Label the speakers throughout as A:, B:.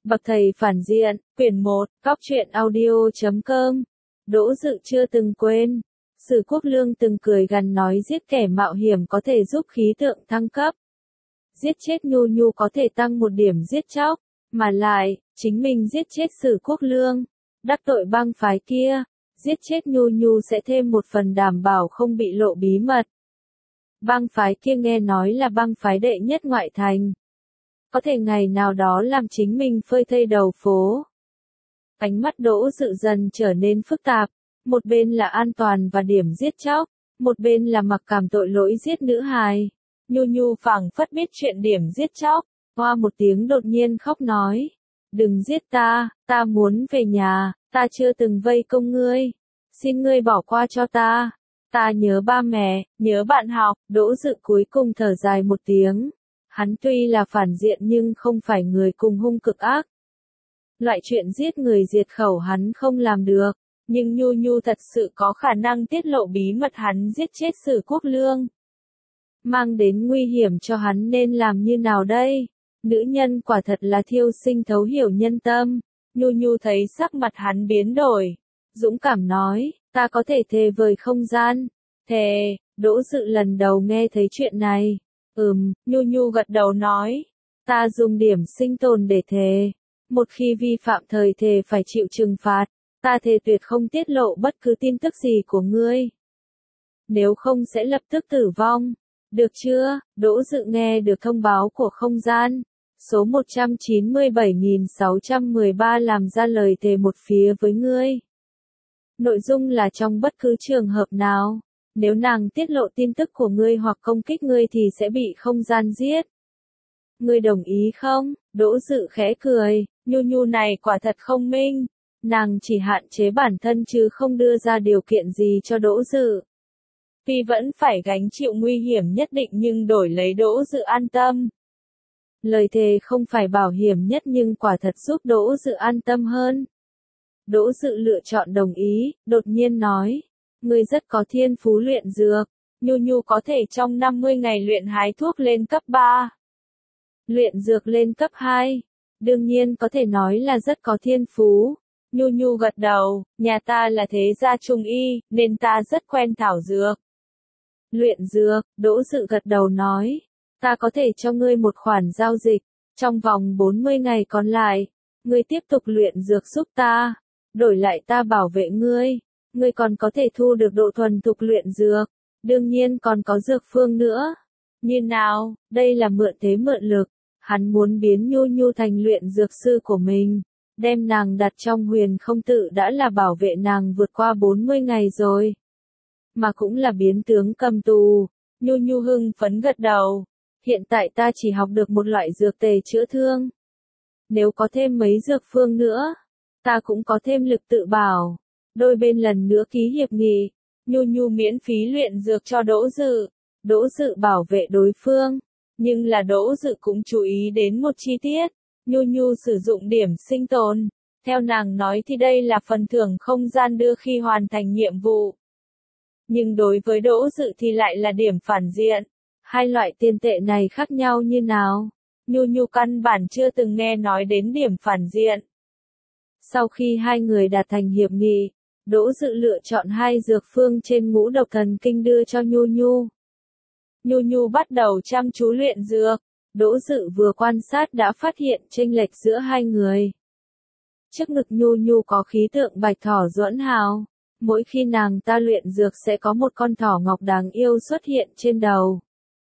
A: Bậc thầy phản diện, quyển 1, góc truyện audio.com. Đỗ Dự chưa từng quên. Sử Quốc Lương từng cười gằn nói giết kẻ mạo hiểm có thể giúp khí tượng thăng cấp. Giết chết Nhu Nhu có thể tăng một điểm giết chóc, mà lại, chính mình giết chết Sử Quốc Lương, đắc tội bang phái kia, giết chết Nhu Nhu sẽ thêm một phần đảm bảo không bị lộ bí mật. Bang phái kia nghe nói là bang phái đệ nhất ngoại thành. Có thể ngày nào đó làm chính mình phơi thây đầu phố. Ánh mắt Đỗ Dự dần trở nên phức tạp, một bên là an toàn và điểm giết chóc, một bên là mặc cảm tội lỗi giết nữ hài. Nhu Nhu phảng phất biết chuyện điểm giết chóc, hoa một tiếng đột nhiên khóc nói, đừng giết ta, ta muốn về nhà, ta chưa từng vây công ngươi, xin ngươi bỏ qua cho ta nhớ ba mẹ, nhớ bạn học. Đỗ Dự cuối cùng thở dài một tiếng. Hắn tuy là phản diện nhưng không phải người cùng hung cực ác. Loại chuyện giết người diệt khẩu hắn không làm được, nhưng Nhu Nhu thật sự có khả năng tiết lộ bí mật hắn giết chết Sử Quốc Lương. Mang đến nguy hiểm cho hắn nên làm như nào đây? Nữ nhân quả thật là thiêu sinh thấu hiểu nhân tâm. Nhu Nhu thấy sắc mặt hắn biến đổi, dũng cảm nói, ta có thể thề với không gian. Thề. Đỗ Dự lần đầu nghe thấy chuyện này. Nhu Nhu gật đầu nói, ta dùng điểm sinh tồn để thề. Một khi vi phạm thời thề phải chịu trừng phạt, ta thề tuyệt không tiết lộ bất cứ tin tức gì của ngươi. Nếu không sẽ lập tức tử vong. Được chưa? Đỗ Dự nghe được thông báo của không gian. Số 197.613 làm ra lời thề một phía với ngươi. Nội dung là trong bất cứ trường hợp nào, nếu nàng tiết lộ tin tức của ngươi hoặc công kích ngươi thì sẽ bị không gian giết. Ngươi đồng ý không? Đỗ Dự khẽ cười, Nhu Nhu này quả thật thông minh. Nàng chỉ hạn chế bản thân chứ không đưa ra điều kiện gì cho Đỗ Dự. Tuy vẫn phải gánh chịu nguy hiểm nhất định nhưng đổi lấy Đỗ Dự an tâm. Lời thề không phải bảo hiểm nhất nhưng quả thật giúp Đỗ Dự an tâm hơn. Đỗ Dự lựa chọn đồng ý, đột nhiên nói, ngươi rất có thiên phú luyện dược, Nhu Nhu có thể trong 50 ngày luyện hái thuốc lên cấp 3. Luyện dược lên cấp 2, đương nhiên có thể nói là rất có thiên phú. Nhu Nhu gật đầu, nhà ta là thế gia trung y, nên ta rất quen thảo dược. Luyện dược, Đỗ Dự gật đầu nói, ta có thể cho ngươi một khoản giao dịch, trong vòng 40 ngày còn lại, ngươi tiếp tục luyện dược giúp ta, đổi lại ta bảo vệ ngươi, ngươi còn có thể thu được độ thuần thục luyện dược, đương nhiên còn có dược phương nữa. Như nào, đây là mượn thế mượn lực, hắn muốn biến Nhu Nhu thành luyện dược sư của mình, đem nàng đặt trong huyền không tự đã là bảo vệ nàng vượt qua 40 ngày rồi. Mà cũng là biến tướng cầm tù. Nhu Nhu hưng phấn gật đầu. Hiện tại ta chỉ học được một loại dược tề chữa thương. Nếu có thêm mấy dược phương nữa, ta cũng có thêm lực tự bảo. Đôi bên lần nữa ký hiệp nghị. Nhu Nhu miễn phí luyện dược cho Đỗ Dự. Đỗ Dự bảo vệ đối phương. Nhưng là Đỗ Dự cũng chú ý đến một chi tiết. Nhu Nhu sử dụng điểm sinh tồn. Theo nàng nói thì đây là phần thưởng không gian đưa khi hoàn thành nhiệm vụ. Nhưng đối với Đỗ Dự thì lại là điểm phản diện. Hai loại tiền tệ này khác nhau như nào? Nhu Nhu căn bản chưa từng nghe nói đến điểm phản diện. Sau khi hai người đạt thành hiệp nghị, Đỗ Dự lựa chọn hai dược phương trên ngũ độc thần kinh đưa cho Nhu Nhu. Nhu Nhu bắt đầu chăm chú luyện dược. Đỗ Dự vừa quan sát đã phát hiện chênh lệch giữa hai người. Trước ngực Nhu Nhu có khí tượng bạch thỏ duẫn hào. Mỗi khi nàng ta luyện dược sẽ có một con thỏ ngọc đáng yêu xuất hiện trên đầu.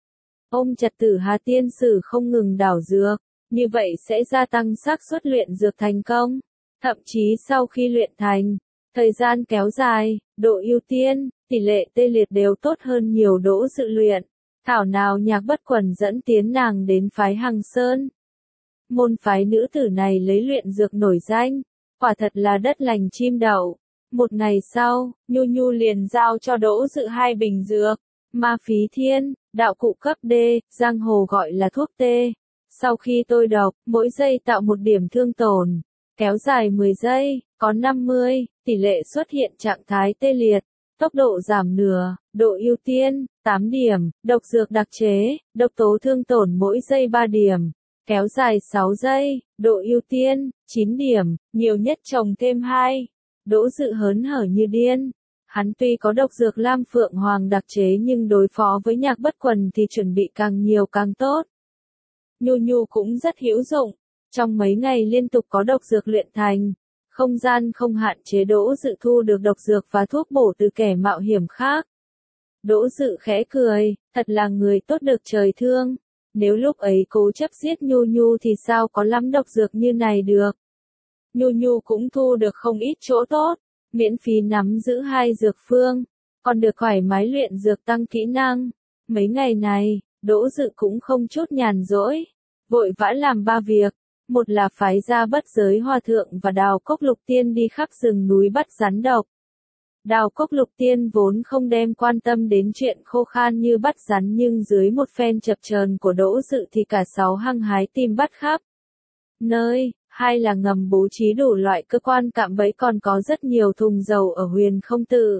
A: Ôm chặt Tử Hà Tiên Sử không ngừng đảo dược, như vậy sẽ gia tăng xác suất luyện dược thành công. Thậm chí sau khi luyện thành, thời gian kéo dài, độ ưu tiên, tỷ lệ tê liệt đều tốt hơn nhiều. Đỗ Dự luyện. Thảo nào Nhạc Bất Quần dẫn tiến nàng đến phái Hằng Sơn. Môn phái nữ tử này lấy luyện dược nổi danh, quả thật là đất lành chim đậu. Một ngày sau, Nhu Nhu liền giao cho Đỗ Dự 2 bình dược, ma phí thiên, đạo cụ cấp D, giang hồ gọi là thuốc tê. Sau khi tôi độc, mỗi giây tạo một điểm thương tổn, kéo dài 10 giây, có 50, tỷ lệ xuất hiện trạng thái tê liệt, tốc độ giảm nửa, độ ưu tiên, 8 điểm, độc dược đặc chế, độc tố thương tổn mỗi giây 3 điểm, kéo dài 6 giây, độ ưu tiên, 9 điểm, nhiều nhất trồng thêm 2. Đỗ Dự hớn hở như điên. Hắn tuy có độc dược Lam Phượng Hoàng đặc chế nhưng đối phó với Nhạc Bất Quần thì chuẩn bị càng nhiều càng tốt. Nhu Nhu cũng rất hữu dụng. Trong mấy ngày liên tục có độc dược luyện thành, không gian không hạn chế Đỗ Dự thu được độc dược và thuốc bổ từ kẻ mạo hiểm khác. Đỗ Dự khẽ cười, thật là người tốt được trời thương. Nếu lúc ấy cố chấp giết Nhu Nhu thì sao có lắm độc dược như này được. Nhu Nhu cũng thu được không ít chỗ tốt, miễn phí nắm giữ 2 dược phương, còn được thoải mái luyện dược tăng kỹ năng. Mấy ngày này, Đỗ Dự cũng không chút nhàn rỗi, vội vã làm 3 việc. Một là phái ra Bất Giới Hòa Thượng và Đào Cốc Lục Tiên đi khắp rừng núi bắt rắn độc. Đào Cốc Lục Tiên vốn không đem quan tâm đến chuyện khô khan như bắt rắn nhưng dưới một phen chập chờn của Đỗ Dự thì cả 6 hăng hái tìm bắt khắp nơi. Hai là ngầm bố trí đủ loại cơ quan cạm bẫy còn có rất nhiều thùng dầu ở Huyền Không Tự.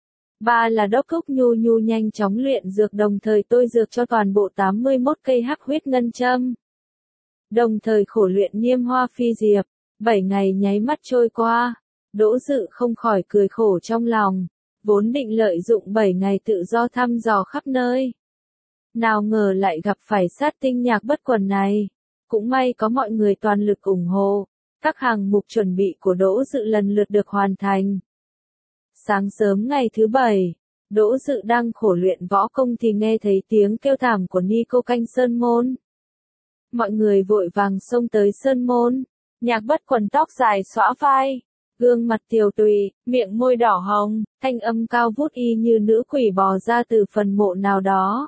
A: 3 là đốc thúc Nhu Nhu nhanh chóng luyện dược đồng thời tôi dược cho toàn bộ 81 cây hắc huyết ngân châm. Đồng thời khổ luyện Niêm Hoa Phi Diệp. 7 ngày nháy mắt trôi qua, Đỗ Dự không khỏi cười khổ trong lòng, vốn định lợi dụng 7 ngày tự do thăm dò khắp nơi. Nào ngờ lại gặp phải sát tinh Nhạc Bất Quần này. Cũng may có mọi người toàn lực ủng hộ, các hàng mục chuẩn bị của Đỗ Dự lần lượt được hoàn thành. Sáng sớm ngày thứ 7, Đỗ Dự đang khổ luyện võ công thì nghe thấy tiếng kêu thảm của Ni Cô canh Sơn Môn. Mọi người vội vàng xông tới Sơn Môn, Nhạc Bất Quần tóc dài xõa vai, gương mặt tiều tụy, miệng môi đỏ hồng, thanh âm cao vút y như nữ quỷ bò ra từ phần mộ nào đó.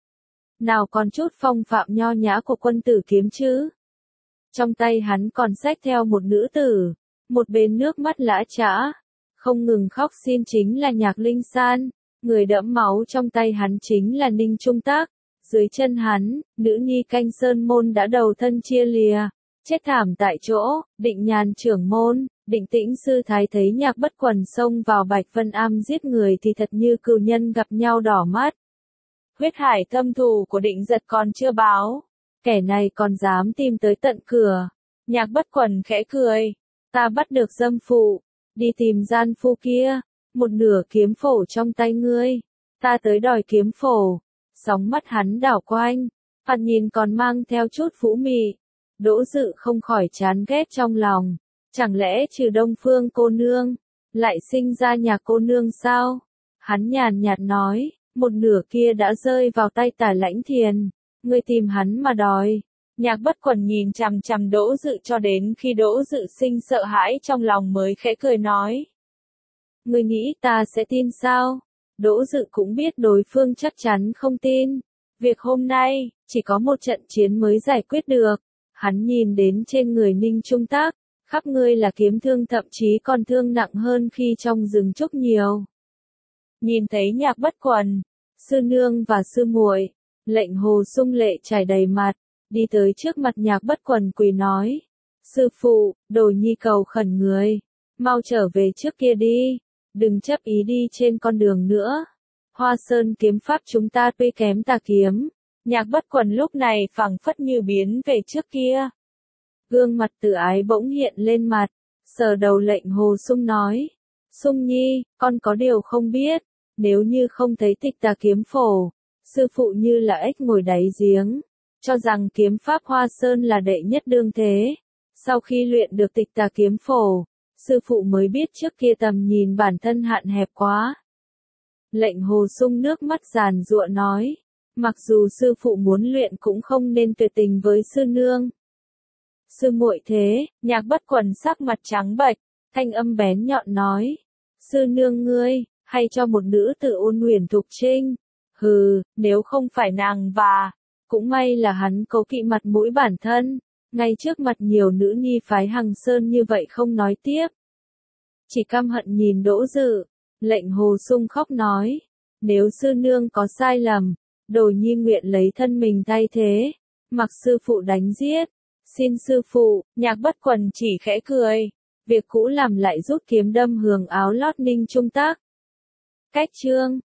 A: Nào còn chút phong phạm nho nhã của quân tử kiếm chứ. Trong tay hắn còn xách theo một nữ tử, một bên nước mắt lã chã, không ngừng khóc xin chính là Nhạc Linh San, người đẫm máu trong tay hắn chính là Ninh Trung Tác, dưới chân hắn, nữ nhi canh Sơn Môn đã đầu thân chia lìa, chết thảm tại chỗ. Định Nhàn trưởng môn, Định Tĩnh sư thái thấy Nhạc Bất Quần xông vào Bạch Vân Am giết người thì thật như cừu nhân gặp nhau đỏ mắt. Huyết hải thâm thù của Định Giật còn chưa báo, kẻ này còn dám tìm tới tận cửa. Nhạc Bất Quần khẽ cười, ta bắt được dâm phụ, đi tìm gian phu kia, một nửa kiếm phổ trong tay ngươi, ta tới đòi kiếm phổ. Sóng mắt hắn đảo quanh, thoạt nhìn còn mang theo chút vũ mị. Đỗ Dự không khỏi chán ghét trong lòng, chẳng lẽ trừ Đông Phương cô nương, lại sinh ra Nhạc cô nương sao? Hắn nhàn nhạt nói, một nửa kia đã rơi vào tay Tả Lãnh Thiền, ngươi tìm hắn mà đòi. Nhạc Bất Quần nhìn chằm chằm Đỗ Dự cho đến khi Đỗ Dự sinh sợ hãi trong lòng mới khẽ cười nói. Ngươi nghĩ ta sẽ tin sao? Đỗ Dự cũng biết đối phương chắc chắn không tin. Việc hôm nay, chỉ có một trận chiến mới giải quyết được. Hắn nhìn đến trên người Ninh Trung Tác, khắp người là kiếm thương thậm chí còn thương nặng hơn khi trong rừng trúc nhiều. Nhìn thấy Nhạc Bất Quần, sư nương và sư muội, Lệnh Hồ sung lệ trải đầy mặt, đi tới trước mặt Nhạc Bất Quần quỳ nói. Sư phụ, đồ nhi cầu khẩn người, mau trở về trước kia đi, đừng chấp ý đi trên con đường nữa. Hoa Sơn kiếm pháp chúng ta tuy kém tà kiếm, Nhạc Bất Quần lúc này phảng phất như biến về trước kia. Gương mặt tự ái bỗng hiện lên mặt, sờ đầu Lệnh Hồ sung nói. Sung nhi, con có điều không biết, nếu như không thấy tịch tà kiếm phổ, sư phụ như là ếch ngồi đáy giếng, cho rằng kiếm pháp Hoa Sơn là đệ nhất đương thế. Sau khi luyện được tịch tà kiếm phổ, sư phụ mới biết trước kia tầm nhìn bản thân hạn hẹp quá. Lệnh Hồ sung nước mắt giàn giụa nói, mặc dù sư phụ muốn luyện cũng không nên tuyệt tình với sư nương. Sư muội thế, Nhạc Bất Quần sắc mặt trắng bệch, thanh âm bén nhọn nói, sư nương ngươi, hay cho một nữ tử ôn huyền thục trinh. Hừ, nếu không phải nàng và, cũng may là hắn cố kỵ mặt mũi bản thân, ngay trước mặt nhiều nữ nhi phái Hằng Sơn như vậy không nói tiếp. Chỉ căm hận nhìn Đỗ Dự, Lệnh Hồ sung khóc nói, nếu sư nương có sai lầm, đồ nhi nguyện lấy thân mình thay thế, mặc sư phụ đánh giết. Xin sư phụ. Nhạc Bất Quần chỉ khẽ cười, việc cũ làm lại rút kiếm đâm hường áo lót Ninh Trung Tác. Cách chương